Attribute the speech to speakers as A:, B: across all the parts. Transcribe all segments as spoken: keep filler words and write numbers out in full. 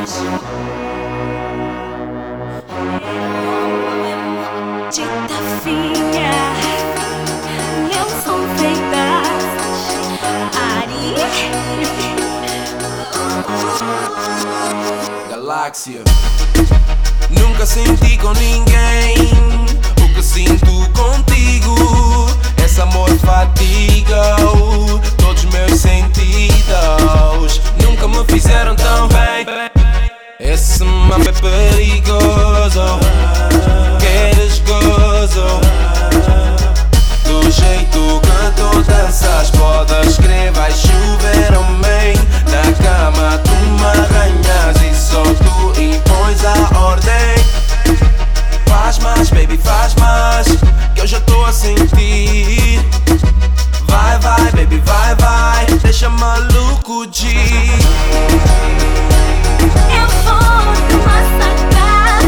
A: Dita fina, Nelson Freitas, Ari
B: Galáxia. Nunca senti com ninguém o que sinto contigo. Esse amor fatiga todos os meus sentidos. Nunca me fizeram tão bem. Esse mambo é perigoso. Queres gozo? Do jeito que tu danças, podes crer, vai chover, homem. Na cama tu me arranhas e só tu impões a ordem. Faz mais, baby, faz mais, que eu já tô a sentir. Vai, vai, baby, vai, vai, deixa maluco de.
A: Eu vou te massacrar.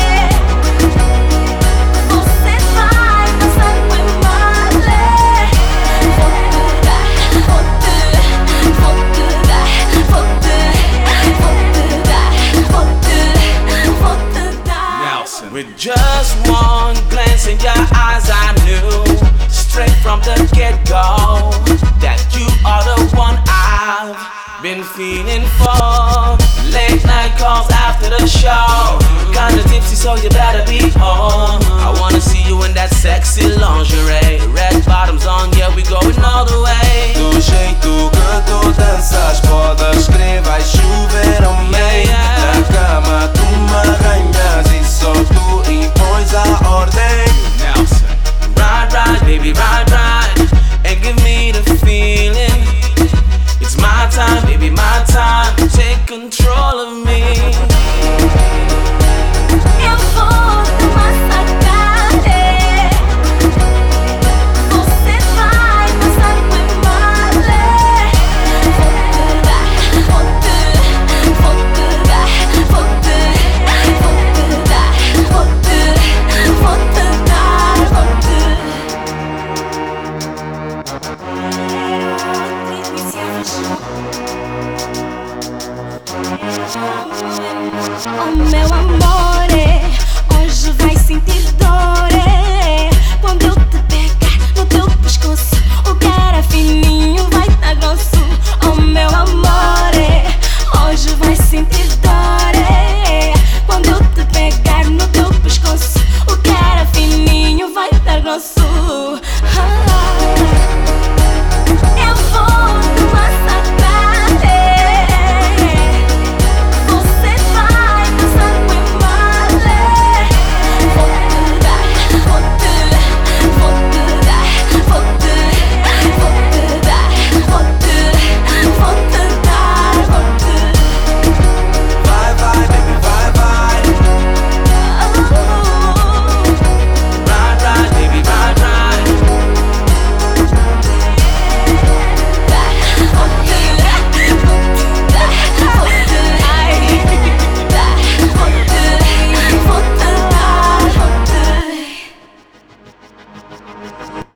A: Você vai passar por mal. Vou te dar, vou te, vou te dar, vou te, vou te dar, vou te, vou te dar.
B: Nelson.
C: With just one glance in your eyes, I knew straight from the get-go that you are the one I've been feeling for. Late night calls after the show, kinda tipsy, so you better be on. I wanna see you in that sexy lingerie, red bottoms on, yeah, we going all the way.
B: Do jeito que tu danças, podes crer, vai chover, homem. Na cama tu me arranhas e só tu impões a ordem. Nelson.
C: Ride, ride, baby, ride, ride, and give me the feeling. It's my time, baby, my time. Take control of me.
A: Eu vou te massacrar. Você vai passar por mal. Vou te dar, vou te, vou te dar, vou te, vou te dar, vou te, vou te dar, vou te. Oh meu